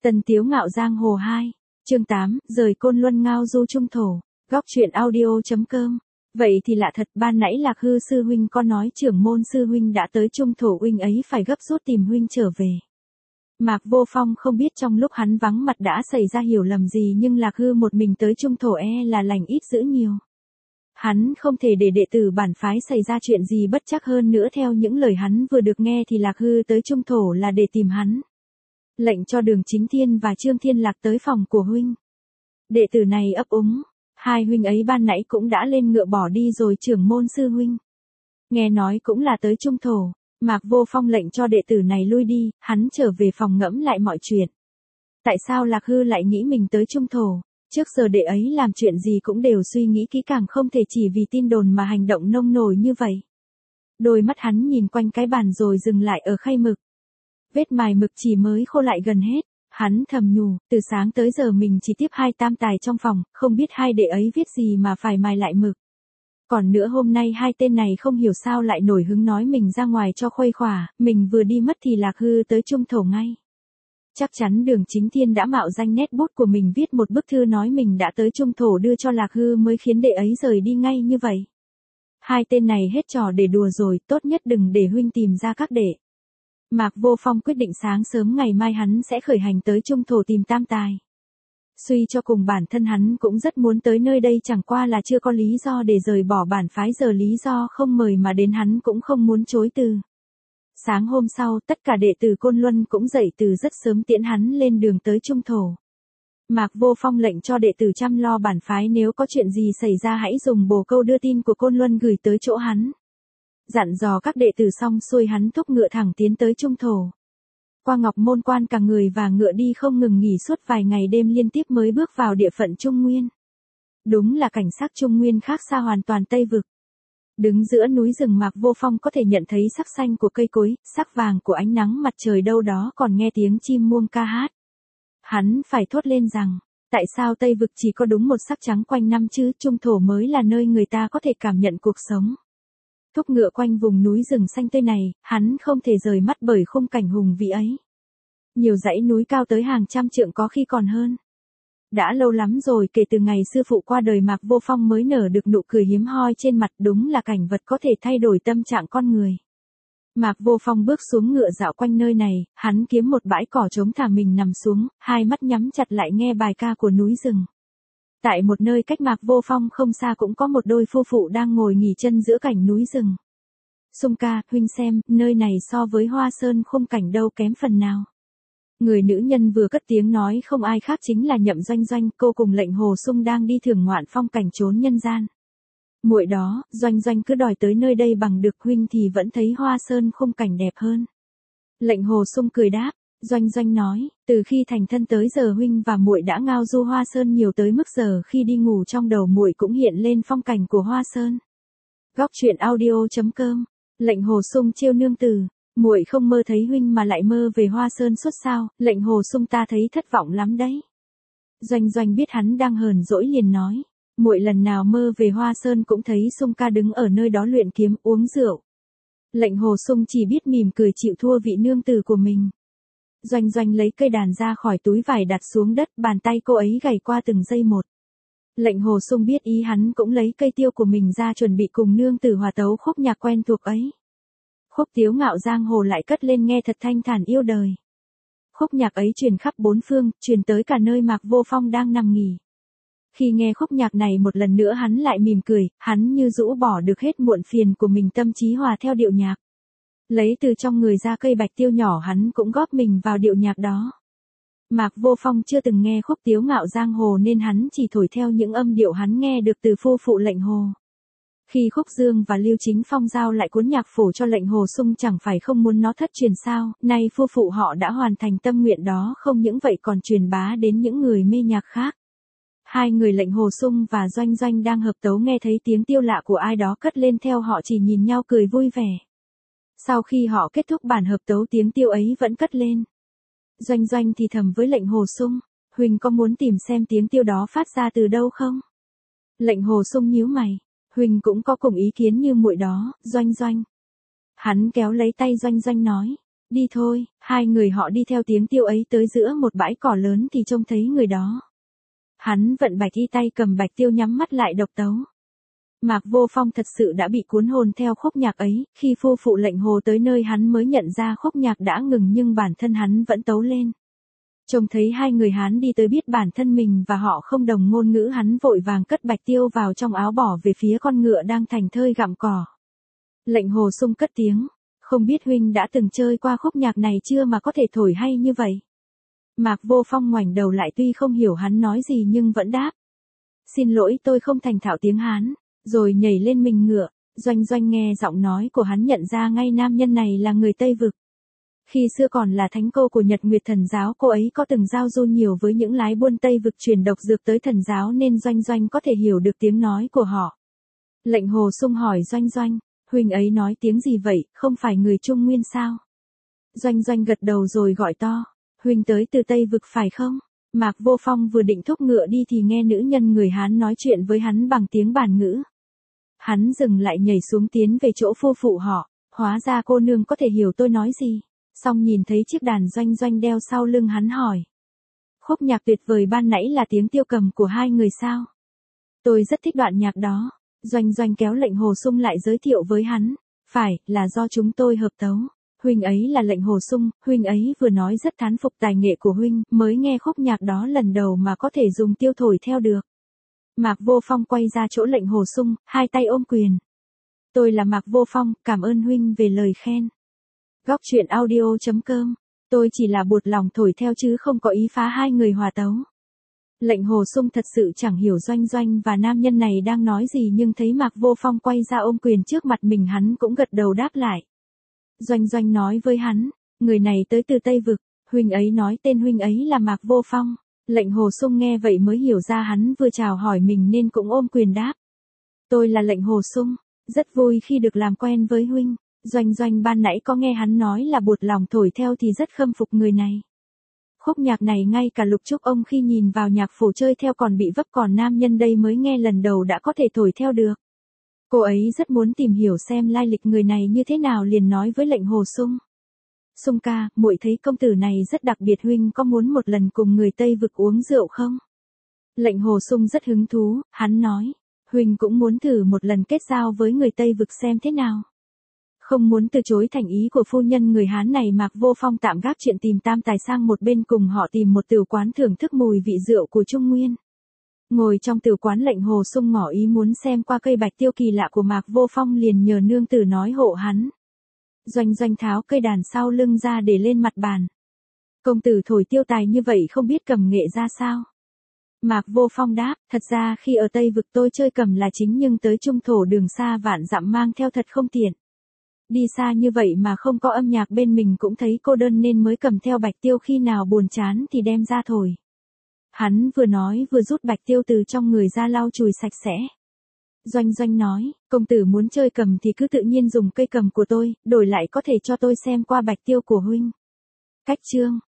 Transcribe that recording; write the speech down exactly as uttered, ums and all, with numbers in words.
Tần Tiếu Ngạo Giang Hồ hai, chương tám, rời Côn Luân ngao du trung thổ, góc truyện audio.com. Vậy thì lạ thật, ban nãy Lạc Hư sư huynh có nói trưởng môn sư huynh đã tới trung thổ, huynh ấy phải gấp rút tìm huynh trở về. Mạc Vô Phong không biết trong lúc hắn vắng mặt đã xảy ra hiểu lầm gì, nhưng Lạc Hư một mình tới trung thổ e là lành ít dữ nhiều. Hắn không thể để đệ tử bản phái xảy ra chuyện gì bất trắc, hơn nữa theo những lời hắn vừa được nghe thì Lạc Hư tới trung thổ là để tìm hắn. Lệnh cho Đường Chính Thiên và Trương Thiên Lạc tới phòng của huynh. Đệ tử này ấp úng, hai huynh ấy ban nãy cũng đã lên ngựa bỏ đi rồi trưởng môn sư huynh. Nghe nói cũng là tới trung thổ, Mạc Vô Phong lệnh cho đệ tử này lui đi, hắn trở về phòng ngẫm lại mọi chuyện. Tại sao Lạc Hư lại nghĩ mình tới trung thổ? Trước giờ đệ ấy làm chuyện gì cũng đều suy nghĩ kỹ càng, không thể chỉ vì tin đồn mà hành động nông nổi như vậy. Đôi mắt hắn nhìn quanh cái bàn rồi dừng lại ở khay mực. Vết mài mực chỉ mới khô lại gần hết, hắn thầm nhủ, từ sáng tới giờ mình chỉ tiếp hai tam tài trong phòng, không biết hai đệ ấy viết gì mà phải mài lại mực. Còn nữa hôm nay hai tên này không hiểu sao lại nổi hứng nói mình ra ngoài cho khuây khỏa, mình vừa đi mất thì Lạc Hư tới trung thổ ngay. Chắc chắn Đường Chính Thiên đã mạo danh nét bút của mình viết một bức thư nói mình đã tới trung thổ đưa cho Lạc Hư mới khiến đệ ấy rời đi ngay như vậy. Hai tên này hết trò để đùa rồi, tốt nhất đừng để huynh tìm ra các đệ. Mạc Vô Phong quyết định sáng sớm ngày mai hắn sẽ khởi hành tới trung thổ tìm tam tài. Suy cho cùng bản thân hắn cũng rất muốn tới nơi đây, chẳng qua là chưa có lý do để rời bỏ bản phái, giờ lý do không mời mà đến hắn cũng không muốn chối từ. Sáng hôm sau, tất cả đệ tử Côn Luân cũng dậy từ rất sớm tiễn hắn lên đường tới trung thổ. Mạc Vô Phong lệnh cho đệ tử chăm lo bản phái, nếu có chuyện gì xảy ra hãy dùng bồ câu đưa tin của Côn Luân gửi tới chỗ hắn. Dặn dò các đệ tử xong xuôi, hắn thúc ngựa thẳng tiến tới trung thổ. Qua Ngọc Môn Quan, cả người và ngựa đi không ngừng nghỉ suốt vài ngày đêm liên tiếp mới bước vào địa phận Trung Nguyên. Đúng là cảnh sắc Trung Nguyên khác xa hoàn toàn Tây Vực. Đứng giữa núi rừng, Mạc Vô Phong có thể nhận thấy sắc xanh của cây cối, sắc vàng của ánh nắng mặt trời, đâu đó còn nghe tiếng chim muông ca hát. Hắn phải thốt lên rằng, tại sao Tây Vực chỉ có đúng một sắc trắng quanh năm chứ, trung thổ mới là nơi người ta có thể cảm nhận cuộc sống. Thúc ngựa quanh vùng núi rừng xanh tươi này, hắn không thể rời mắt bởi khung cảnh hùng vĩ ấy. Nhiều dãy núi cao tới hàng trăm trượng, có khi còn hơn. Đã lâu lắm rồi kể từ ngày sư phụ qua đời, Mạc Vô Phong mới nở được nụ cười hiếm hoi trên mặt, đúng là cảnh vật có thể thay đổi tâm trạng con người. Mạc Vô Phong bước xuống ngựa dạo quanh nơi này, hắn kiếm một bãi cỏ trống thả mình nằm xuống, hai mắt nhắm chặt lại nghe bài ca của núi rừng. Tại một nơi cách Mạc Vô Phong không xa cũng có một đôi phu phụ đang ngồi nghỉ chân giữa cảnh núi rừng. Sung ca, huynh xem, nơi này so với Hoa Sơn khung cảnh đâu kém phần nào. Người nữ nhân vừa cất tiếng nói không ai khác chính là Nhậm Doanh Doanh, cô cùng lệnh Hồ Sung đang đi thưởng ngoạn phong cảnh trốn nhân gian. Muội đó, Doanh Doanh cứ đòi tới nơi đây bằng được, huynh thì vẫn thấy Hoa Sơn khung cảnh đẹp hơn. Lệnh Hồ Sung cười đáp. Doanh Doanh nói, từ khi thành thân tới giờ huynh và muội đã ngao du Hoa Sơn nhiều tới mức giờ khi đi ngủ trong đầu muội cũng hiện lên phong cảnh của Hoa Sơn. Góc truyện audio.com. Lệnh Hồ Sung trêu nương tử, muội không mơ thấy huynh mà lại mơ về Hoa Sơn suốt sao? Lệnh Hồ Sung ta thấy thất vọng lắm đấy. Doanh Doanh biết hắn đang hờn dỗi liền nói, muội lần nào mơ về Hoa Sơn cũng thấy Sung ca đứng ở nơi đó luyện kiếm uống rượu. Lệnh Hồ Sung chỉ biết mỉm cười chịu thua vị nương tử của mình. Doanh Doanh lấy cây đàn ra khỏi túi vải đặt xuống đất, bàn tay cô ấy gảy qua từng giây một. Lệnh Hồ Sung biết ý hắn cũng lấy cây tiêu của mình ra chuẩn bị cùng nương tử hòa tấu khúc nhạc quen thuộc ấy. Khúc Tiếu Ngạo Giang Hồ lại cất lên nghe thật thanh thản yêu đời. Khúc nhạc ấy truyền khắp bốn phương, truyền tới cả nơi Mạc Vô Phong đang nằm nghỉ. Khi nghe khúc nhạc này một lần nữa hắn lại mỉm cười, hắn như rũ bỏ được hết muộn phiền của mình, tâm trí hòa theo điệu nhạc. Lấy từ trong người ra cây bạch tiêu nhỏ, hắn cũng góp mình vào điệu nhạc đó. Mạc Vô Phong chưa từng nghe khúc Tiếu Ngạo Giang Hồ nên hắn chỉ thổi theo những âm điệu hắn nghe được từ phu phụ lệnh Hồ. Khi Khúc Dương và Lưu Chính Phong giao lại cuốn nhạc phổ cho lệnh Hồ Sung, chẳng phải không muốn nó thất truyền sao, nay phu phụ họ đã hoàn thành tâm nguyện đó, không những vậy còn truyền bá đến những người mê nhạc khác. Hai người lệnh Hồ Sung và Doanh Doanh đang hợp tấu nghe thấy tiếng tiêu lạ của ai đó cất lên theo, họ chỉ nhìn nhau cười vui vẻ. Sau khi họ kết thúc bản hợp tấu, tiếng tiêu ấy vẫn cất lên. Doanh Doanh thì thầm với lệnh Hồ Sung, huynh có muốn tìm xem tiếng tiêu đó phát ra từ đâu không? Lệnh Hồ Sung nhíu mày, huynh cũng có cùng ý kiến như muội đó, Doanh Doanh. Hắn kéo lấy tay Doanh Doanh nói, Đi thôi, hai người họ đi theo tiếng tiêu ấy tới giữa một bãi cỏ lớn thì trông thấy người đó. Hắn vận bạch y tay cầm bạch tiêu nhắm mắt lại độc tấu. Mạc Vô Phong thật sự đã bị cuốn hồn theo khúc nhạc ấy, khi phu phụ lệnh hồ tới nơi hắn mới nhận ra khúc nhạc đã ngừng nhưng bản thân hắn vẫn tấu lên. Trông thấy hai người Hán đi tới biết bản thân mình và họ không đồng ngôn ngữ, hắn vội vàng cất bạch tiêu vào trong áo bỏ về phía con ngựa đang thành thơi gặm cỏ. Lệnh hồ sung cất tiếng, không biết huynh đã từng chơi qua khúc nhạc này chưa mà có thể thổi hay như vậy. Mạc Vô Phong ngoảnh đầu lại, tuy không hiểu hắn nói gì nhưng vẫn đáp. Xin lỗi, tôi không thành thạo tiếng Hán, rồi nhảy lên mình ngựa. Doanh Doanh nghe giọng nói của hắn nhận ra ngay nam nhân này là người Tây Vực. Khi xưa còn là thánh cô của Nhật Nguyệt Thần giáo, cô ấy có từng giao du nhiều với những lái buôn Tây Vực truyền độc dược tới thần giáo nên Doanh Doanh có thể hiểu được tiếng nói của họ. Lệnh hồ sung hỏi Doanh Doanh, huynh ấy nói tiếng gì vậy, không phải người Trung Nguyên sao? Doanh Doanh gật đầu rồi gọi to, huynh tới từ Tây Vực phải không? Mạc Vô Phong vừa định thúc ngựa đi thì nghe nữ nhân người Hán nói chuyện với hắn bằng tiếng bản ngữ. Hắn dừng lại nhảy xuống tiến về chỗ phu phụ họ, hóa ra cô nương có thể hiểu tôi nói gì. Xong nhìn thấy chiếc đàn Doanh Doanh đeo sau lưng hắn hỏi. Khúc nhạc tuyệt vời ban nãy là tiếng tiêu cầm của hai người sao? Tôi rất thích đoạn nhạc đó. Doanh Doanh kéo lệnh hồ sung lại giới thiệu với hắn. Phải, là do chúng tôi hợp tấu. Huynh ấy là lệnh hồ sung, huynh ấy vừa nói rất thán phục tài nghệ của huynh, mới nghe khúc nhạc đó lần đầu mà có thể dùng tiêu thổi theo được. Mạc Vô Phong quay ra chỗ lệnh hồ sung, hai tay ôm quyền. Tôi là Mạc Vô Phong, cảm ơn huynh về lời khen. Góc truyện audio chấm com. Tôi chỉ là buột lòng thổi theo chứ không có ý phá hai người hòa tấu. Lệnh hồ sung thật sự chẳng hiểu Doanh Doanh và nam nhân này đang nói gì nhưng thấy Mạc Vô Phong quay ra ôm quyền trước mặt mình hắn cũng gật đầu đáp lại. Doanh Doanh nói với hắn, người này tới từ Tây Vực, huynh ấy nói tên huynh ấy là Mạc Vô Phong. Lệnh hồ sung nghe vậy mới hiểu ra hắn vừa chào hỏi mình nên cũng ôm quyền đáp. Tôi là lệnh hồ sung, rất vui khi được làm quen với huynh. Doanh Doanh ban nãy có nghe hắn nói là buột lòng thổi theo thì rất khâm phục người này. Khúc nhạc này ngay cả Lục Trúc ông khi nhìn vào nhạc phổ chơi theo còn bị vấp, còn nam nhân đây mới nghe lần đầu đã có thể thổi theo được. Cô ấy rất muốn tìm hiểu xem lai lịch người này như thế nào liền nói với lệnh hồ sung. Sung ca, muội thấy công tử này rất đặc biệt, huynh có muốn một lần cùng người Tây Vực uống rượu không? Lệnh hồ sung rất hứng thú, hắn nói, huynh cũng muốn thử một lần kết giao với người Tây Vực xem thế nào. Không muốn từ chối thành ý của phu nhân người Hán này, Mạc Vô Phong tạm gác chuyện tìm tam tài sang một bên, cùng họ tìm một tửu quán thưởng thức mùi vị rượu của Trung Nguyên. Ngồi trong tửu quán, lệnh hồ sung ngỏ ý muốn xem qua cây bạch tiêu kỳ lạ của Mạc Vô Phong, liền nhờ nương tử nói hộ hắn. Doanh Doanh tháo cây đàn sau lưng ra để lên mặt bàn. Công tử thổi tiêu tài như vậy không biết cầm nghệ ra sao? Mạc Vô Phong đáp, thật ra khi ở Tây Vực tôi chơi cầm là chính nhưng tới trung thổ đường xa vạn dặm mang theo thật không tiện. Đi xa như vậy mà không có âm nhạc bên mình cũng thấy cô đơn nên mới cầm theo bạch tiêu, khi nào buồn chán thì đem ra thổi. Hắn vừa nói vừa rút bạch tiêu từ trong người ra lau chùi sạch sẽ. Doanh Doanh nói, công tử muốn chơi cầm thì cứ tự nhiên dùng cây cầm của tôi, đổi lại có thể cho tôi xem qua bạch tiêu của huynh. Cách chương